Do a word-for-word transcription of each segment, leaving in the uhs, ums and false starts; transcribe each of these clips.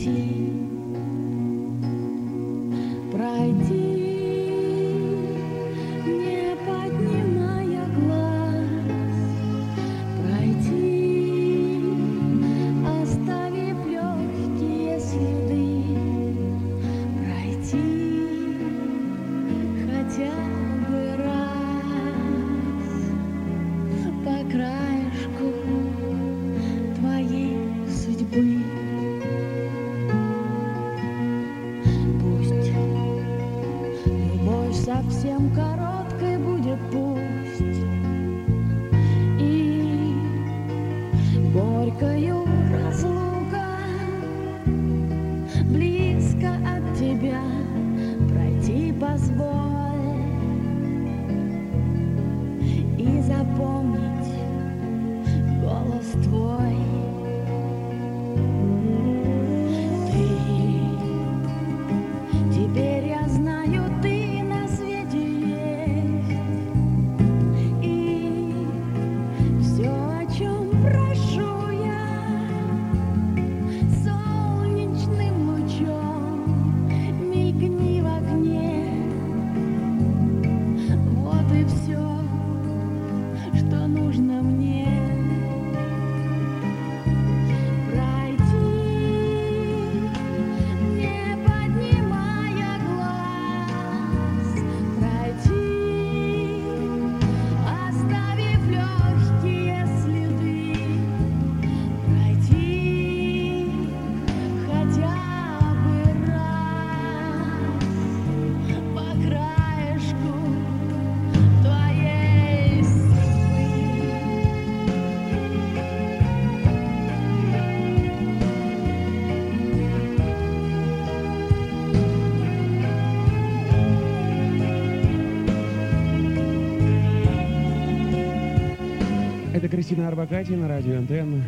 Кристина Орбакайте на радио Антенна.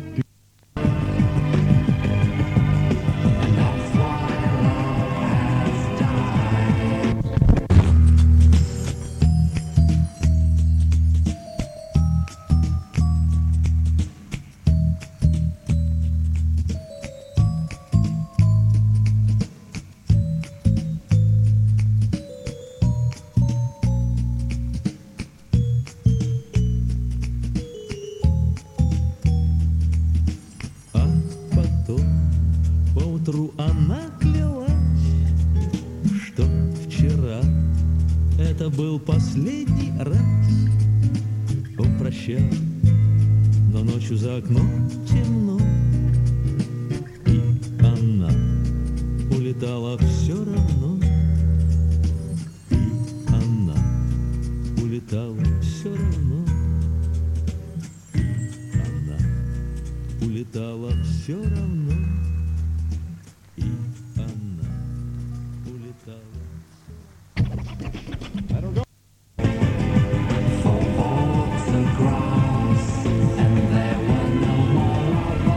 And there were no more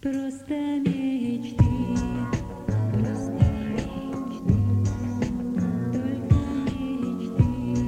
Просто мечты, просто мечты, только мечты,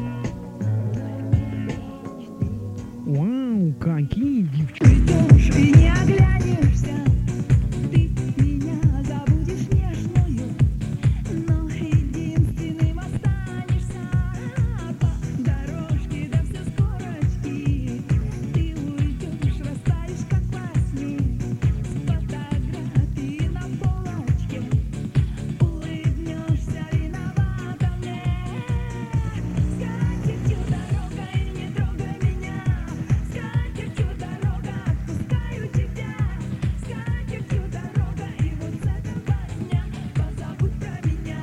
только мечты. Вау, какие девчонки. Придешь и не оглянешься, ты меня забудешь нежную, но единственным останешься по дорожке, да все с горочки. Ты уйдешь, растаешь, как во сне, с фотографии на полочке, улыбнешься виновата мне. Скатертью дорога и не трогай меня, скатертью дорога, отпускаю тебя. Скатертью дорога, и вот с этого дня позабудь про меня.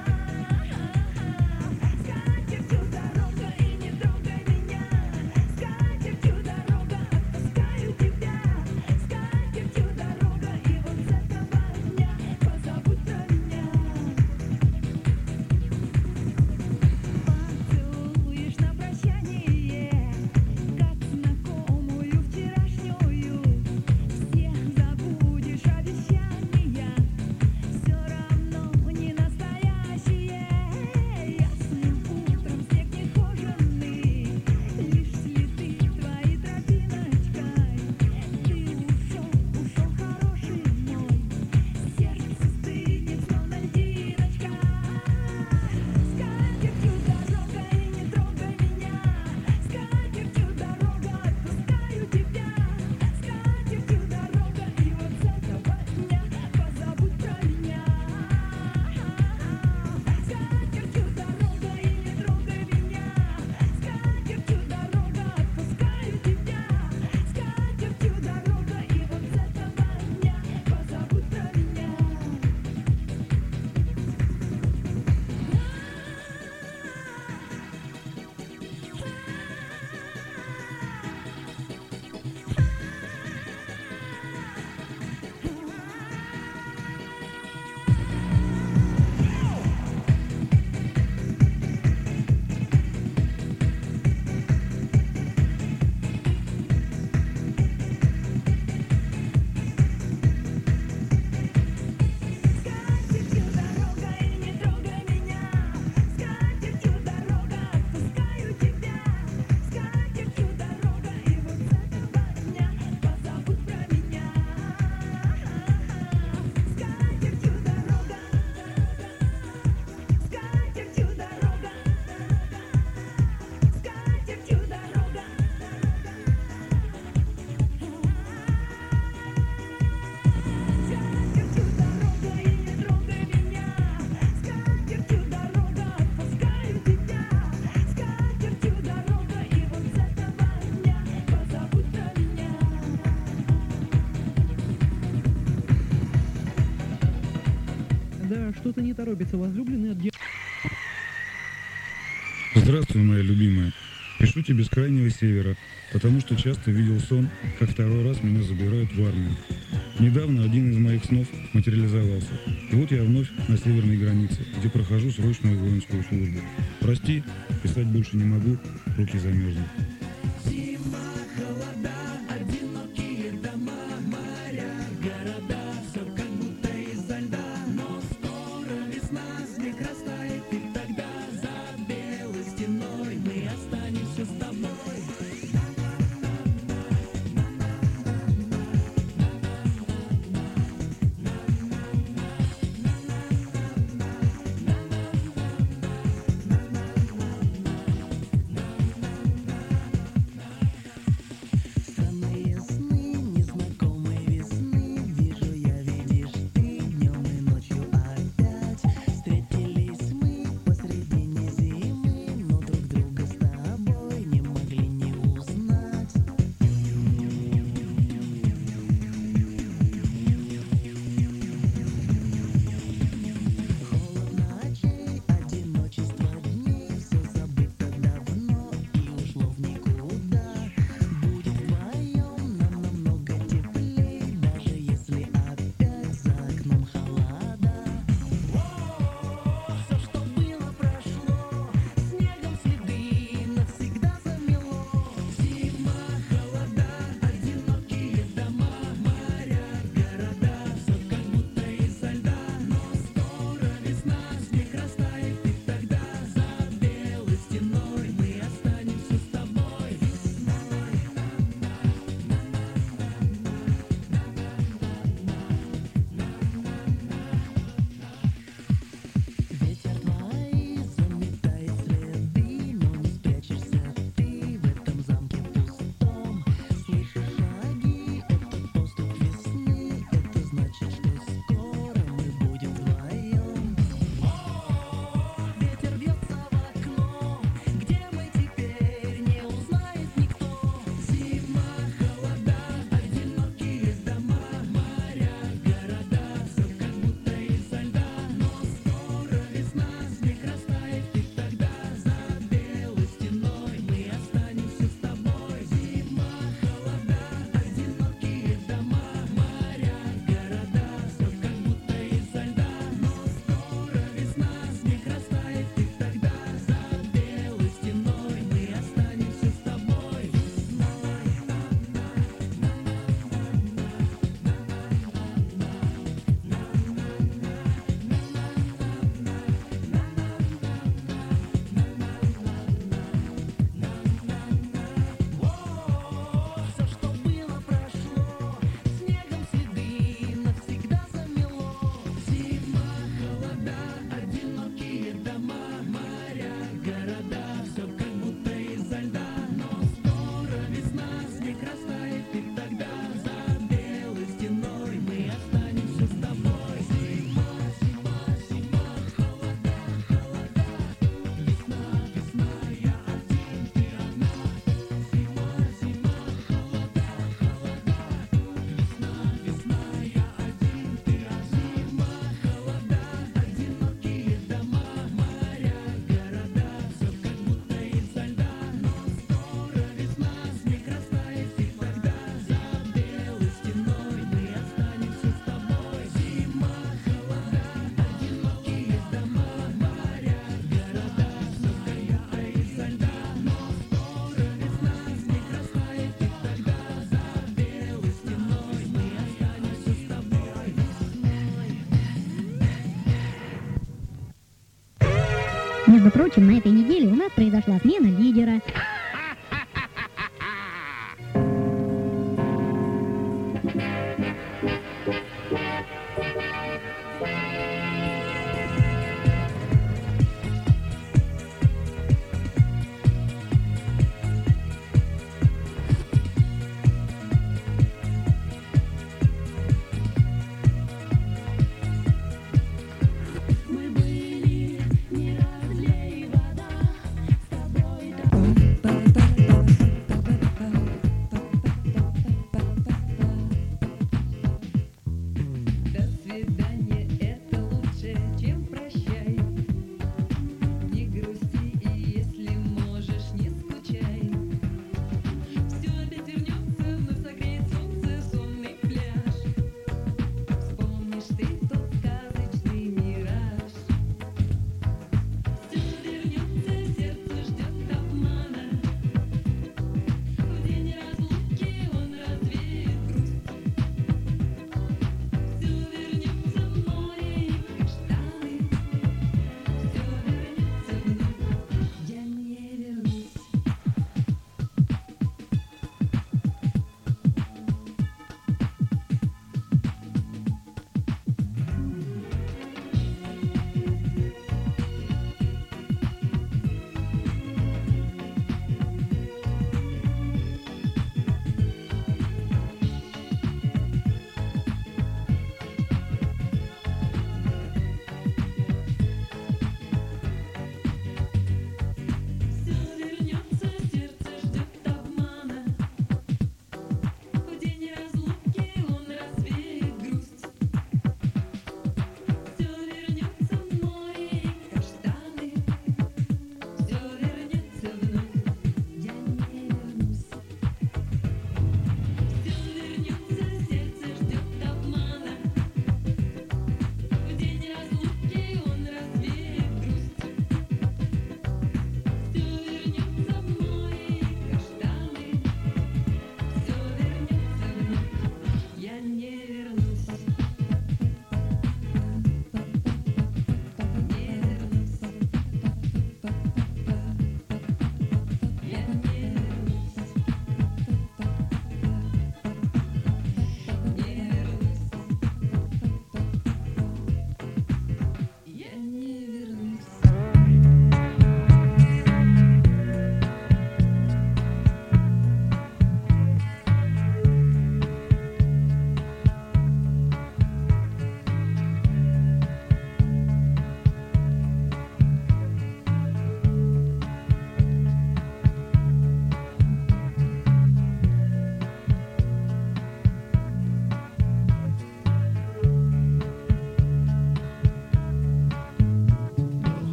Скатертью дорога, и не трогай меня, скатертью дорога, отпускаю тебя. Скатертью дорога, и вот с этого дня позабудь про меня. Поцелуешь на прощание, как знакомую вчерашнюю. Всех забудешь обещания, все равно не настоящие. Ясным утром снег нехоженный, лишь следы твоей тропиночкой. Ты ушел, ушел хороший мой, сердце стынет, словно льдиночка. Скатертью дорога, и не трогай меня, скатертью дорога, отпускаю тебя. Скатертью дорога, и вот с этого дня позабудь про меня. Скатертью дорога, и не трогай меня, скатертью дорога, отпускаю тебя. Скатертью дорога, и вот с этого дня позабудь про меня. Скатертью дорога, и не трогай меня, скатертью дорога, отпускаю тебя. Скатертью дорога, и вот с этого дня позабудь про меня. Скатертью дорога, скатертью дорога, скатертью дорога. Скатертью дорога, и не трогай меня, скатертью дорога, отпускаю тебя. Скатертью дорога, и вот с этого дня позабудь про меня. Да, что-то не торопится возлюбленный от Здравствуй, моя любимая. Пишу тебе с крайнего севера, потому что часто видел сон, как второй раз меня забирают в армию. Недавно один из моих снов материализовался. И вот я вновь на северной границе, где прохожу срочную воинскую службу. Прости, писать больше не могу, руки замерзли. Между прочим, на этой неделе у нас произошла смена лидера. Мы были не разлей вода, с тобой так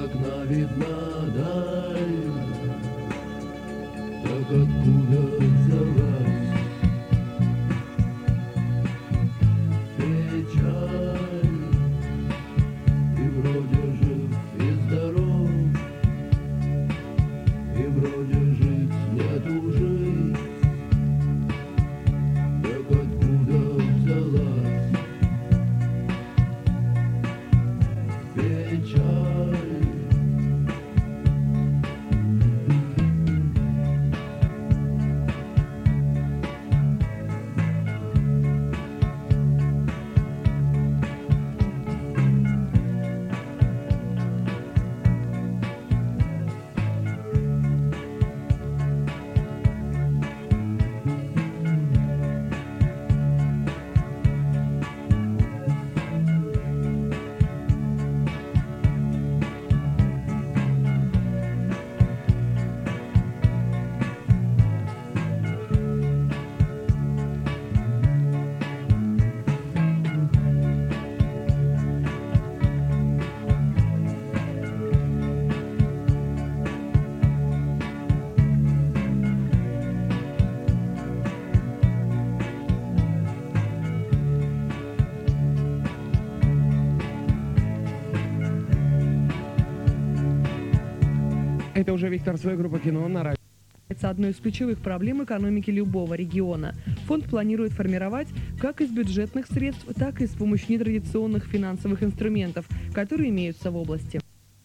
окна видна даль, так откуда взялась печаль? И вроде жив и здоров, и вроде жить нету жить, так откуда взялась печаль? Это уже Виктор Цой, группа «Кино» на радио. Это одной из ключевых проблем экономики любого региона. Фонд планирует формировать как из бюджетных средств, так и с помощью нетрадиционных финансовых инструментов, которые имеются в области.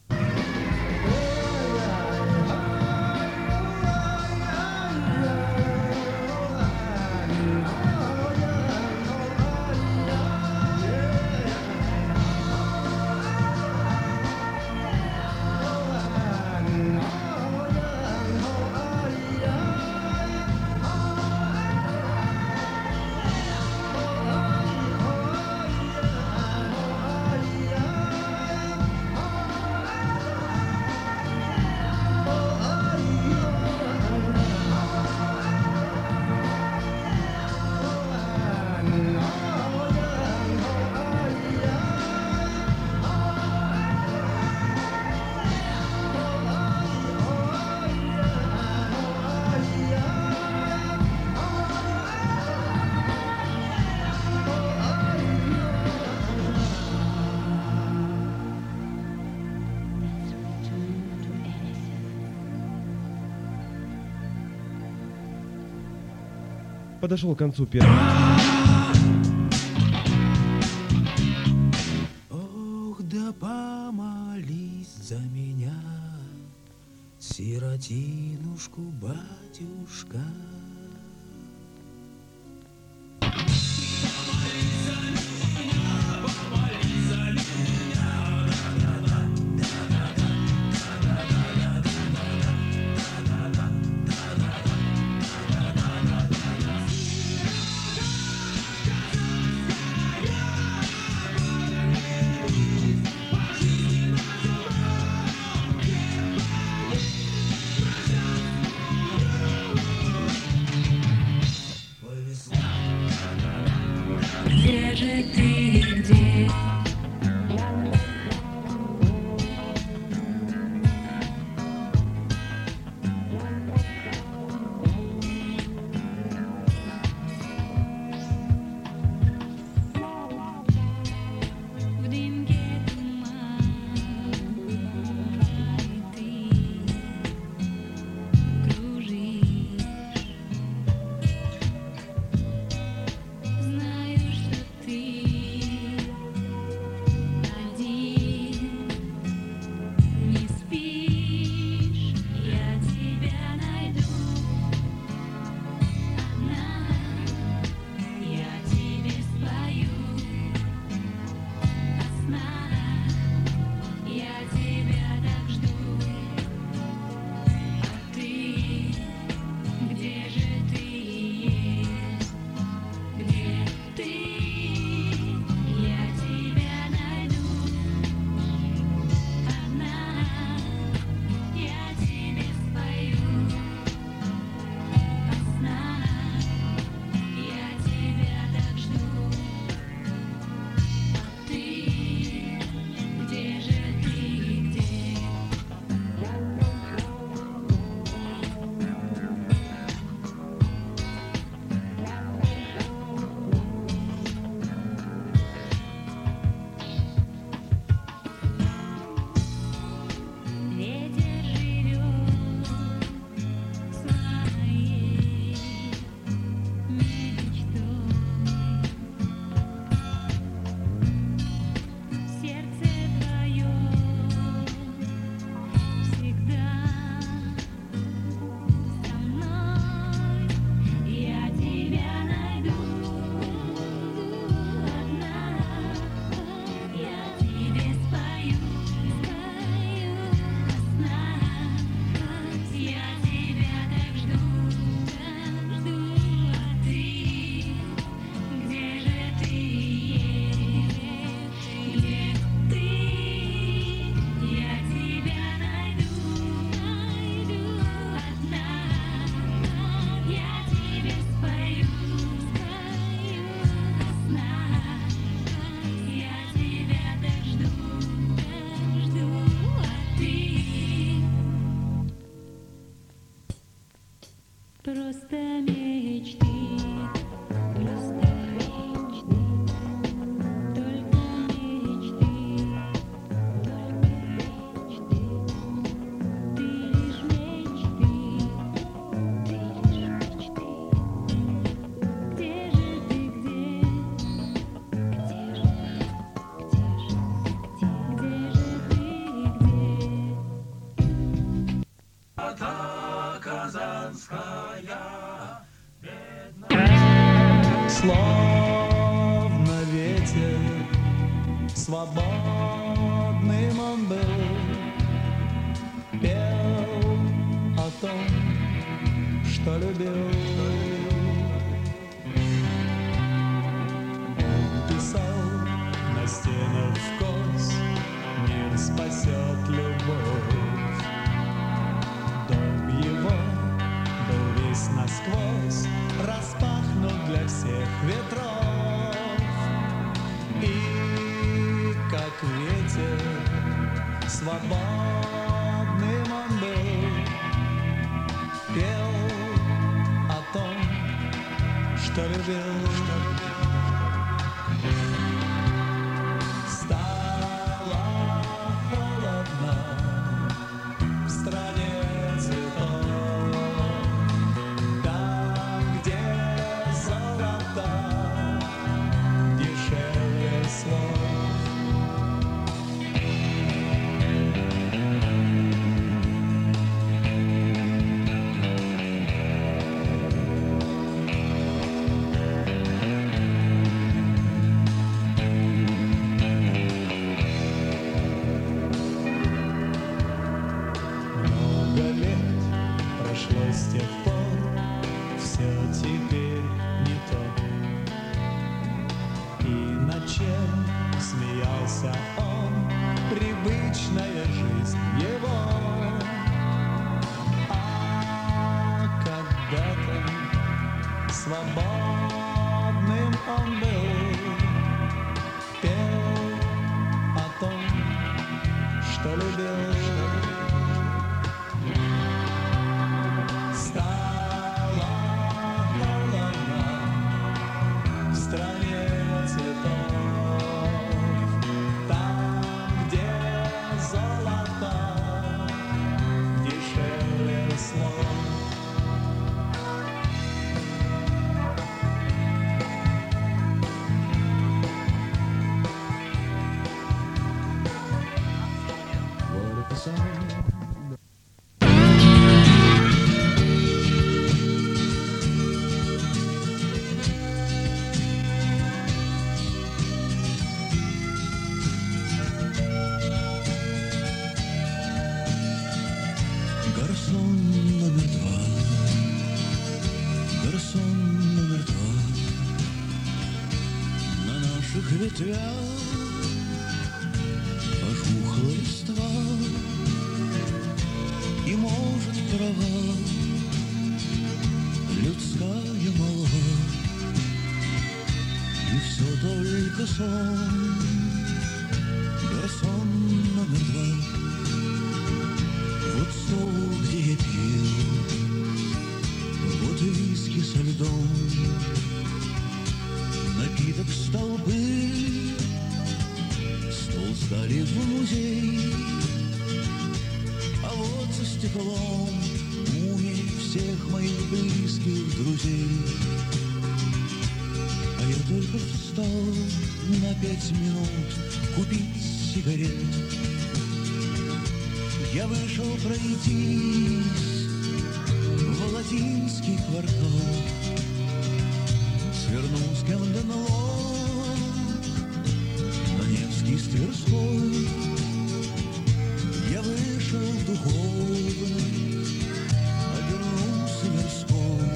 Подошел к концу первый. Ох, да помолись за меня, сиротинушку, батюшка. Просто мечты, просто мечты, только мечты, только мечты. Ты лишь мечты, ты лишь мечты. Где же ты, где? Где же ты, где же, где же ты, где? Словно ветер, свободным он был, пел о том, что любил. Он писал на стенах вкос, мир спасет любовь. Дом его был весь насквозь распахнут для всех ветров. И как ветер, свободным он был, пел о том, что любил. Стало холодно в стране цветов, там, где золото дешевле слов. Много лет прошло с тех пор, все теперь не то. И над чем смеялся он, привычная жизнь его. А когда-то свободным он был, пел о том, что любил. Стало холодно в стране цветов, там, где золото дешевле слов. Вот это самое. Гарсон номер два, гарсон номер два, на наших ветвях пожухла листва, и может трава людская мала, и все только сон. Гарсон номер два, вот стол, где я пил, вот виски со льдом, напиток столбы, стол сдали в музей, а вот за стеклом мумии всех моих близких друзей. А я только встал на пять минут купить сигарет. Я вышел пройтись в латинский квартал, свернул с Камден-Лок на Невский с Тверской. Я вышел духовно, обернулся мирской,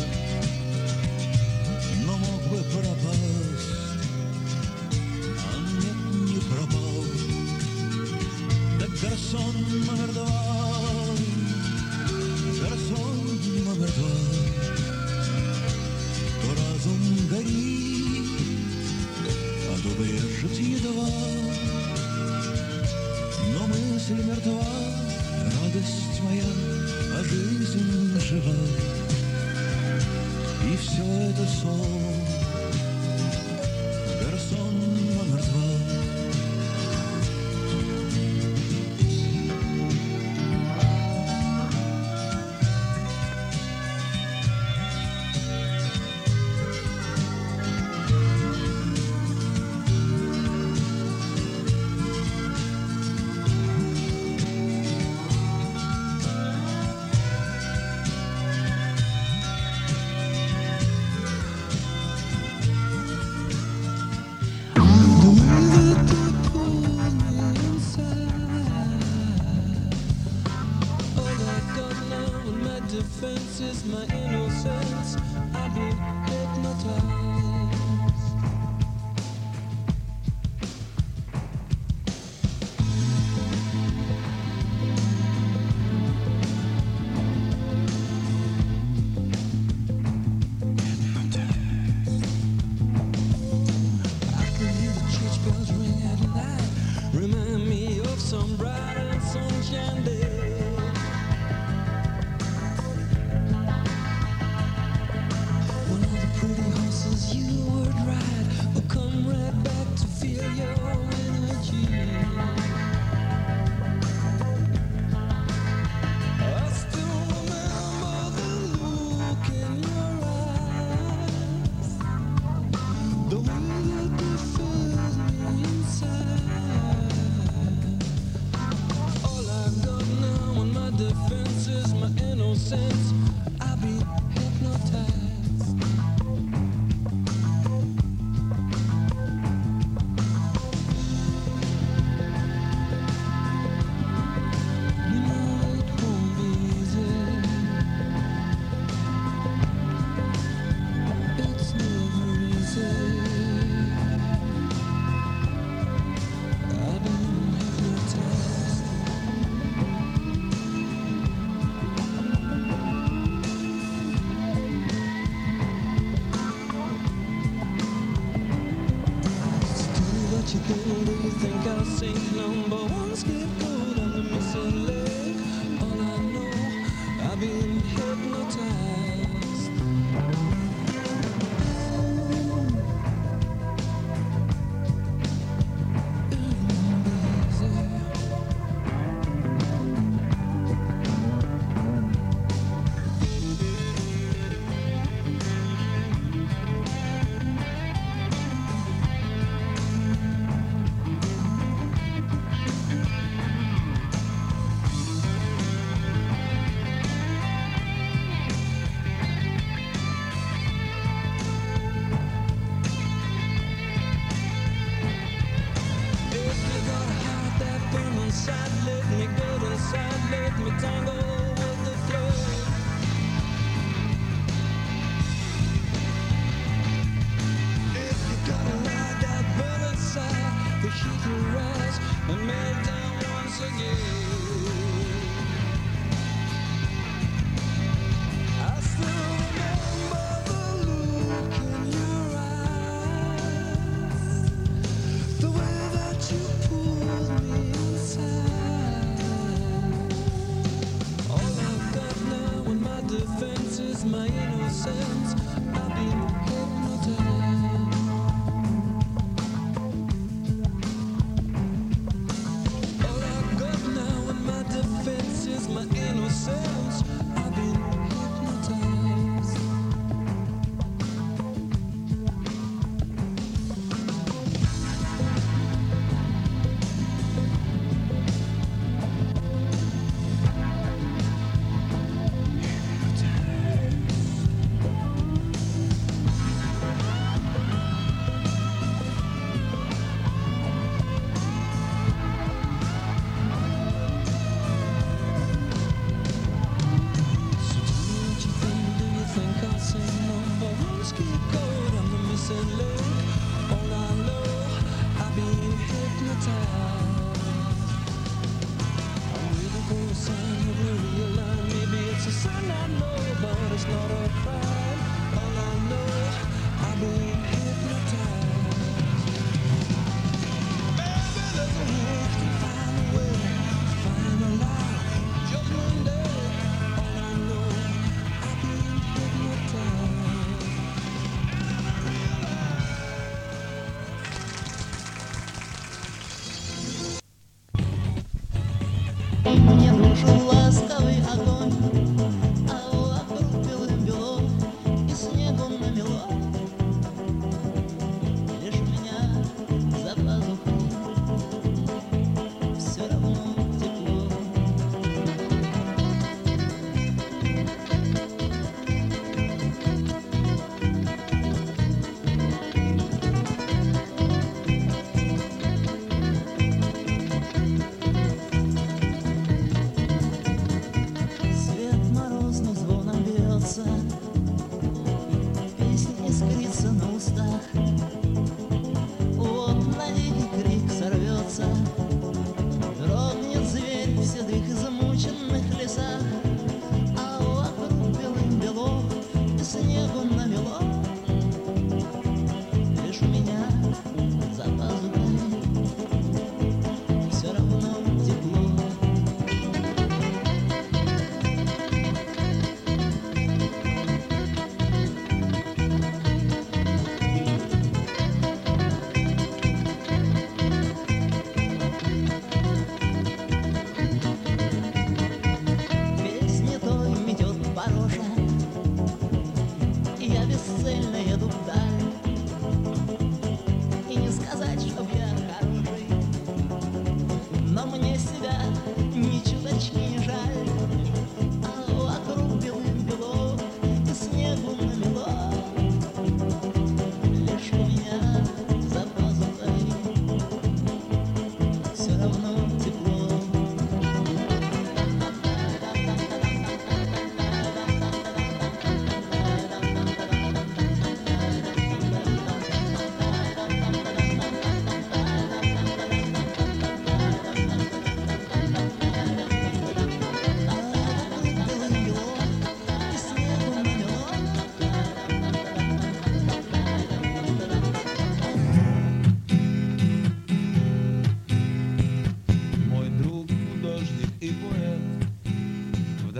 но мог бы пропасть, а нет, не пропал. Так гарсон номер два, гарсон номер два, то разум горит, а то брежет едва. все это сон. Гарсон номер два. Defense is my innocence. I've been hypnotized. I can hear the church bells ring at night. Remind me of some bright and sunshine day. You would ride, will come right back to feel your energy. I still remember the look in your eyes, the way that you filled me inside. All I got now on my defense is my innocence. I've been hypnotized. Do you think I'll sing number one scapegoat on the missing leg? All I know, I've been hypnotized. Let me go inside, let me tangle with the flow. If you gotta ride that bird inside, the heat will rise and melt down once again. I still remember the look in your eyes, the way that you pulled me inside. Defense is my innocence. I've been hypnotized. All I got now in my defense is my innocence. I've been hypnotized.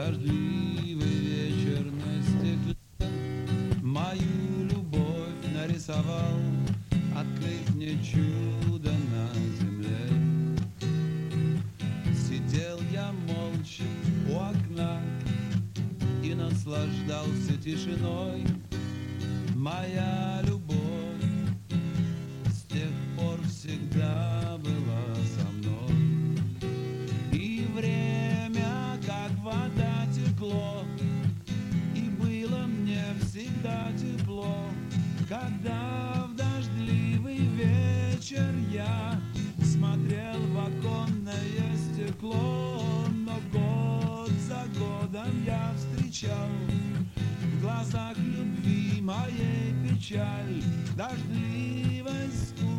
Дождливый вечер на стекле мою любовь нарисовал, открыв мне чудо на земле. Сидел я молча у окна и наслаждался тишиной. Моя любовь с тех пор всегда была со мной. И время, как вода, текло, и было мне всегда тепло, когда в дождливый вечер я смотрел в оконное стекло. Но год за годом я встречал в глазах любви моей печаль, дождливость.